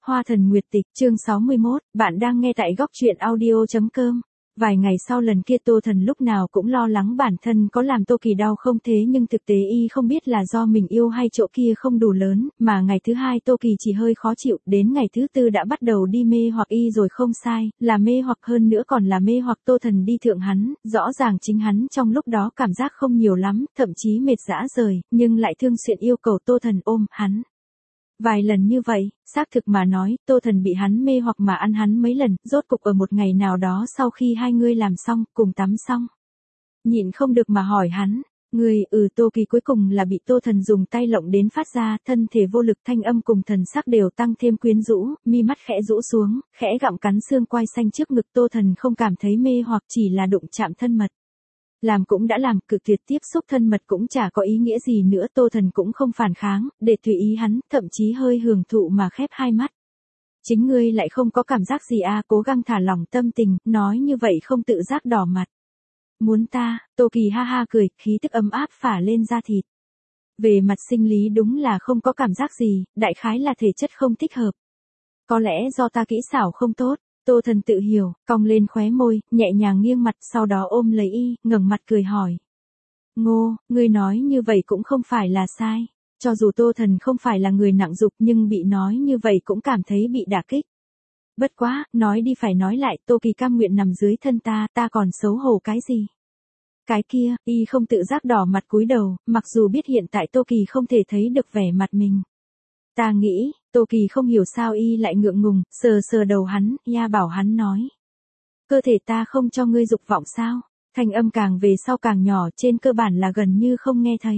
Hoa thần nguyệt tịch, chương 61, bạn đang nghe tại góc truyện audio.com. Vài ngày sau lần kia Tô Thần lúc nào cũng lo lắng bản thân có làm Tô Kỳ đau không thế, nhưng thực tế y không biết là do mình yêu hay chỗ kia không đủ lớn, mà ngày thứ hai Tô Kỳ chỉ hơi khó chịu, đến ngày thứ tư đã bắt đầu đi mê hoặc y rồi. Không sai, là mê hoặc, hơn nữa còn là mê hoặc Tô Thần đi thượng hắn. Rõ ràng chính hắn trong lúc đó cảm giác không nhiều lắm, thậm chí mệt rã rời, nhưng lại thương xuyên yêu cầu Tô Thần ôm hắn. Vài lần như vậy, xác thực mà nói, Tô Thần bị hắn mê hoặc mà ăn hắn mấy lần. Rốt cục ở một ngày nào đó sau khi hai người làm xong, cùng tắm xong, nhịn không được mà hỏi hắn, Tô Kỳ cuối cùng là bị Tô Thần dùng tay lộng đến phát ra, thân thể vô lực, thanh âm cùng thần sắc đều tăng thêm quyến rũ, mi mắt khẽ rũ xuống, khẽ gặm cắn xương quai xanh trước ngực. Tô Thần không cảm thấy mê hoặc, chỉ là đụng chạm thân mật. Làm cũng đã làm, cực tuyệt tiếp xúc thân mật cũng chả có ý nghĩa gì nữa. Tô Thần cũng không phản kháng, để tùy ý hắn, thậm chí hơi hưởng thụ mà khép hai mắt. Chính ngươi lại không có cảm giác gì à? Cố gắng thả lỏng tâm tình, nói như vậy không tự giác đỏ mặt. Muốn ta? Tô Kỳ ha ha cười, khí tức ấm áp phả lên da thịt. Về mặt sinh lý đúng là không có cảm giác gì, đại khái là thể chất không thích hợp. Có lẽ do ta kỹ xảo không tốt. Tô Thần tự hiểu, cong lên khóe môi, nhẹ nhàng nghiêng mặt, sau đó ôm lấy y, ngẩng mặt cười hỏi. Ngô, ngươi nói như vậy cũng không phải là sai. Cho dù Tô Thần không phải là người nặng dục, nhưng bị nói như vậy cũng cảm thấy bị đả kích. Bất quá, nói đi phải nói lại, Tô Kỳ cam nguyện nằm dưới thân ta còn xấu hổ cái gì? Cái kia, y không tự giác đỏ mặt cúi đầu, mặc dù biết hiện tại Tô Kỳ không thể thấy được vẻ mặt mình. Ta nghĩ, Tô Kỳ không hiểu sao y lại ngượng ngùng, sờ sờ đầu hắn, ya bảo hắn nói. Cơ thể ta không cho ngươi dục vọng sao? Thanh âm càng về sau càng nhỏ, trên cơ bản là gần như không nghe thấy.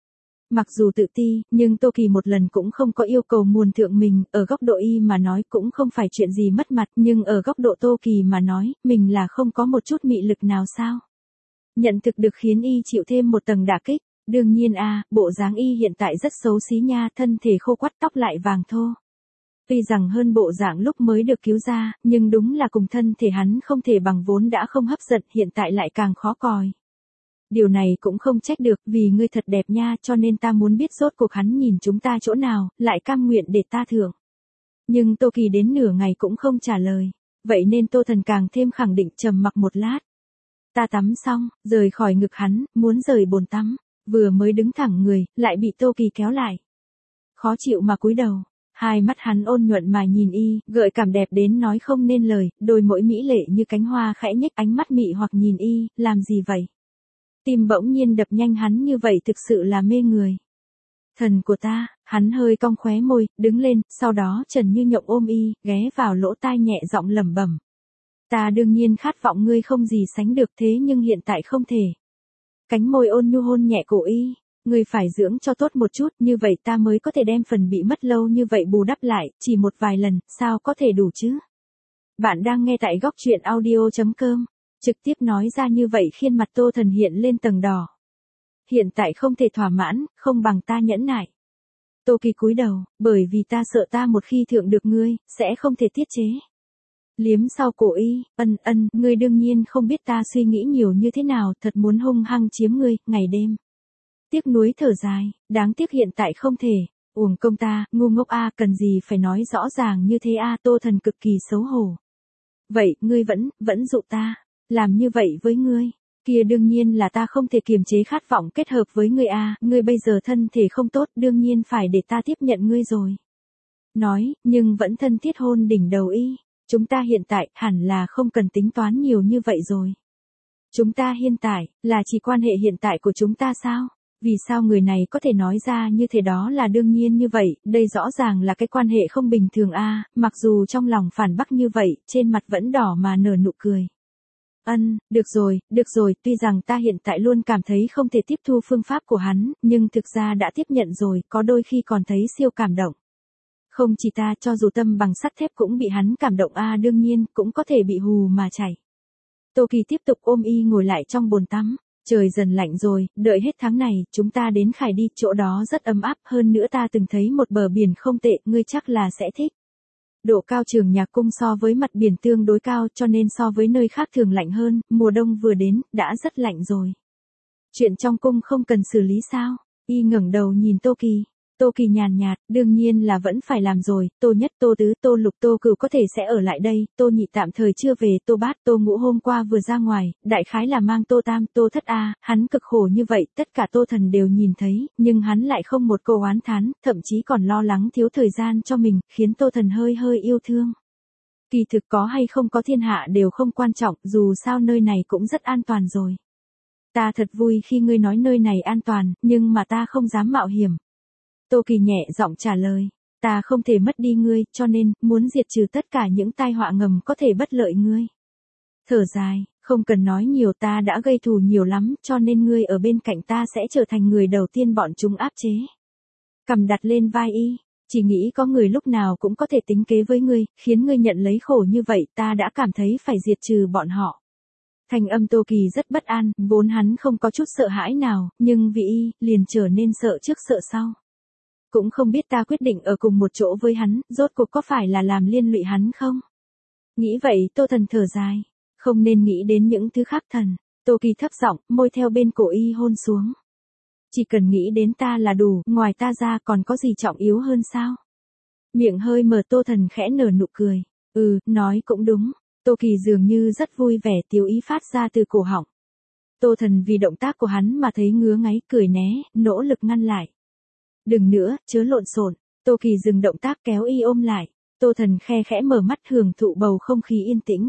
Mặc dù tự ti, nhưng Tô Kỳ một lần cũng không có yêu cầu muồn thượng mình, ở góc độ y mà nói cũng không phải chuyện gì mất mặt, nhưng ở góc độ Tô Kỳ mà nói, mình là không có một chút mị lực nào sao? Nhận thực được khiến y chịu thêm một tầng đả kích. Đương nhiên bộ dáng y hiện tại rất xấu xí nha, thân thể khô quắt, tóc lại vàng thô. Tuy rằng hơn bộ dạng lúc mới được cứu ra, nhưng đúng là cùng thân thể hắn không thể bằng, vốn đã không hấp dẫn, hiện tại lại càng khó coi. Điều này cũng không trách được, vì ngươi thật đẹp nha, cho nên ta muốn biết rốt cuộc hắn nhìn chúng ta chỗ nào, lại cam nguyện để ta thưởng. Nhưng Tô Kỳ đến nửa ngày cũng không trả lời, vậy nên Tô Thần càng thêm khẳng định, trầm mặc một lát. Ta tắm xong, rời khỏi ngực hắn, muốn rời bồn tắm, vừa mới đứng thẳng người, lại bị Tô Kỳ kéo lại. Khó chịu mà cúi đầu, hai mắt hắn ôn nhuận mà nhìn y, gợi cảm đẹp đến nói không nên lời, đôi môi mỹ lệ như cánh hoa khẽ nhếch, ánh mắt mị hoặc nhìn y, làm gì vậy? Tim bỗng nhiên đập nhanh, hắn như vậy thực sự là mê người. Thần của ta, hắn hơi cong khóe môi, đứng lên, sau đó Trần Như Nhộng ôm y, ghé vào lỗ tai nhẹ giọng lẩm bẩm. Ta đương nhiên khát vọng ngươi không gì sánh được, thế nhưng hiện tại không thể. Cánh môi ôn nhu hôn nhẹ cổ y, ngươi phải dưỡng cho tốt một chút, như vậy ta mới có thể đem phần bị mất lâu như vậy bù đắp lại, chỉ một vài lần, sao có thể đủ chứ? Bạn đang nghe tại góc truyện audio.com. Trực tiếp nói ra như vậy khiến mặt Tô Thần hiện lên tầng đỏ. Hiện tại không thể thỏa mãn, không bằng ta nhẫn nại. Tô Kỳ cúi đầu, bởi vì ta sợ ta một khi thượng được ngươi, sẽ không thể tiết chế. Liếm sau cổ y, ngươi đương nhiên không biết ta suy nghĩ nhiều như thế nào, thật muốn hung hăng chiếm ngươi, ngày đêm. Tiếc nuối thở dài, đáng tiếc hiện tại không thể, uổng công ta, ngu ngốc cần gì phải nói rõ ràng như thế Tô Thần cực kỳ xấu hổ. Vậy, ngươi vẫn dụ ta, làm như vậy với ngươi, kia đương nhiên là ta không thể kiềm chế khát vọng kết hợp với ngươi ngươi bây giờ thân thể không tốt, đương nhiên phải để ta tiếp nhận ngươi rồi. Nói, nhưng vẫn thân thiết hôn đỉnh đầu y. Chúng ta hiện tại, hẳn là không cần tính toán nhiều như vậy rồi. Chúng ta hiện tại, là chỉ quan hệ hiện tại của chúng ta sao? Vì sao người này có thể nói ra như thế? Đó là đương nhiên như vậy, đây rõ ràng là cái quan hệ không bình thường mặc dù trong lòng phản bác như vậy, trên mặt vẫn đỏ mà nở nụ cười. Được rồi, tuy rằng ta hiện tại luôn cảm thấy không thể tiếp thu phương pháp của hắn, nhưng thực ra đã tiếp nhận rồi, có đôi khi còn thấy siêu cảm động. Không chỉ ta, cho dù tâm bằng sắt thép cũng bị hắn cảm động đương nhiên, cũng có thể bị hù mà chảy. Tô Kỳ tiếp tục ôm y ngồi lại trong bồn tắm. Trời dần lạnh rồi, đợi hết tháng này, chúng ta đến Khải đi, chỗ đó rất ấm áp, hơn nữa ta từng thấy một bờ biển không tệ, ngươi chắc là sẽ thích. Độ cao Trường Nhạc Cung so với mặt biển tương đối cao, cho nên so với nơi khác thường lạnh hơn, mùa đông vừa đến, đã rất lạnh rồi. Chuyện trong cung không cần xử lý sao? Y ngẩng đầu nhìn Tô Kỳ. Tô Kỳ nhàn nhạt, đương nhiên là vẫn phải làm rồi, Tô Nhất, Tô Tứ, Tô Lục, Tô Cửu có thể sẽ ở lại đây, Tô Nhị tạm thời chưa về, Tô Bát, Tô Ngũ hôm qua vừa ra ngoài, đại khái là mang Tô Tam, Tô Thất hắn cực khổ như vậy, tất cả Tô Thần đều nhìn thấy, nhưng hắn lại không một câu oán thán, thậm chí còn lo lắng thiếu thời gian cho mình, khiến Tô Thần hơi hơi yêu thương. Kỳ thực có hay không có thiên hạ đều không quan trọng, dù sao nơi này cũng rất an toàn rồi. Ta thật vui khi ngươi nói nơi này an toàn, nhưng mà ta không dám mạo hiểm. Tô Kỳ nhẹ giọng trả lời, ta không thể mất đi ngươi, cho nên, muốn diệt trừ tất cả những tai họa ngầm có thể bất lợi ngươi. Thở dài, không cần nói nhiều, ta đã gây thù nhiều lắm, cho nên ngươi ở bên cạnh ta sẽ trở thành người đầu tiên bọn chúng áp chế. Cầm đặt lên vai y, chỉ nghĩ có người lúc nào cũng có thể tính kế với ngươi, khiến ngươi nhận lấy khổ như vậy, ta đã cảm thấy phải diệt trừ bọn họ. Thanh âm Tô Kỳ rất bất an, vốn hắn không có chút sợ hãi nào, nhưng vì y, liền trở nên sợ trước sợ sau. Cũng không biết ta quyết định ở cùng một chỗ với hắn, rốt cuộc có phải là làm liên lụy hắn không? Nghĩ vậy Tô Thần thở dài, không nên nghĩ đến những thứ khác thần. Tô Kỳ thấp giọng, môi theo bên cổ y hôn xuống. Chỉ cần nghĩ đến ta là đủ, ngoài ta ra còn có gì trọng yếu hơn sao? Miệng hơi mở, Tô Thần khẽ nở nụ cười. Nói cũng đúng. Tô Kỳ dường như rất vui vẻ, tiêu ý phát ra từ cổ họng. Tô Thần vì động tác của hắn mà thấy ngứa ngáy, cười né, nỗ lực ngăn lại. Đừng nữa, chớ lộn xộn. Tô Kỳ dừng động tác kéo y ôm lại. Tô Thần khe khẽ mở mắt hưởng thụ bầu không khí yên tĩnh.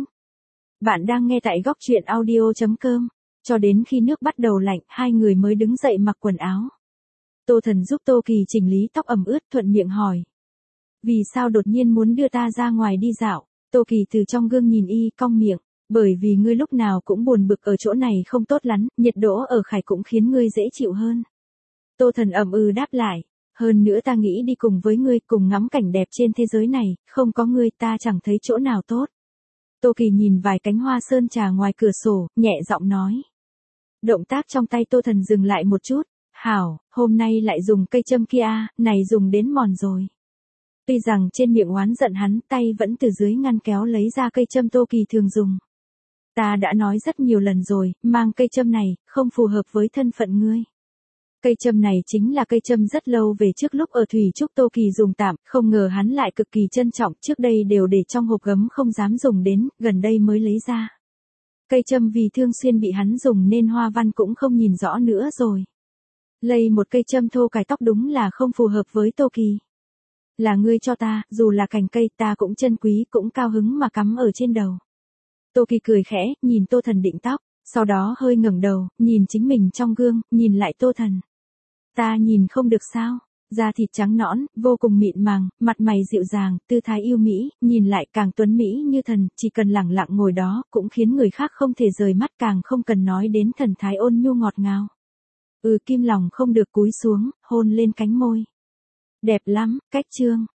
Bạn đang nghe tại góc truyện audio.com. Cho đến khi nước bắt đầu lạnh, hai người mới đứng dậy mặc quần áo. Tô Thần giúp Tô Kỳ chỉnh lý tóc ẩm ướt, thuận miệng hỏi. Vì sao đột nhiên muốn đưa ta ra ngoài đi dạo? Tô Kỳ từ trong gương nhìn y, cong miệng. Bởi vì ngươi lúc nào cũng buồn bực ở chỗ này không tốt lắm, nhiệt độ ở Khải cũng khiến ngươi dễ chịu hơn. Tô Thần đáp lại. Hơn nữa ta nghĩ đi cùng với ngươi, cùng ngắm cảnh đẹp trên thế giới này, không có ngươi ta chẳng thấy chỗ nào tốt. Tô Kỳ nhìn vài cánh hoa sơn trà ngoài cửa sổ, nhẹ giọng nói. Động tác trong tay Tô Thần dừng lại một chút. Hảo, hôm nay lại dùng cây châm kia, này dùng đến mòn rồi. Tuy rằng trên miệng oán giận hắn, tay vẫn từ dưới ngăn kéo lấy ra cây châm Tô Kỳ thường dùng. Ta đã nói rất nhiều lần rồi, mang cây châm này, không phù hợp với thân phận ngươi. Cây châm này chính là cây châm rất lâu về trước lúc ở Thủy Trúc Tô Kỳ dùng tạm, không ngờ hắn lại cực kỳ trân trọng, trước đây đều để trong hộp gấm không dám dùng đến, gần đây mới lấy ra. Cây châm vì thường xuyên bị hắn dùng nên hoa văn cũng không nhìn rõ nữa rồi. Lây một cây châm thô cài tóc đúng là không phù hợp với Tô Kỳ. Là ngươi cho ta, dù là cành cây ta cũng trân quý, cũng cao hứng mà cắm ở trên đầu. Tô Kỳ cười khẽ, nhìn Tô Thần định tóc, sau đó hơi ngẩng đầu, nhìn chính mình trong gương, nhìn lại Tô Thần. Ta nhìn không được sao? Da thịt trắng nõn, vô cùng mịn màng, mặt mày dịu dàng, tư thái yêu mỹ, nhìn lại càng tuấn mỹ như thần, chỉ cần lẳng lặng ngồi đó, cũng khiến người khác không thể rời mắt, càng không cần nói đến thần thái ôn nhu ngọt ngào. Kim lòng không được cúi xuống, hôn lên cánh môi. Đẹp lắm, cách chương.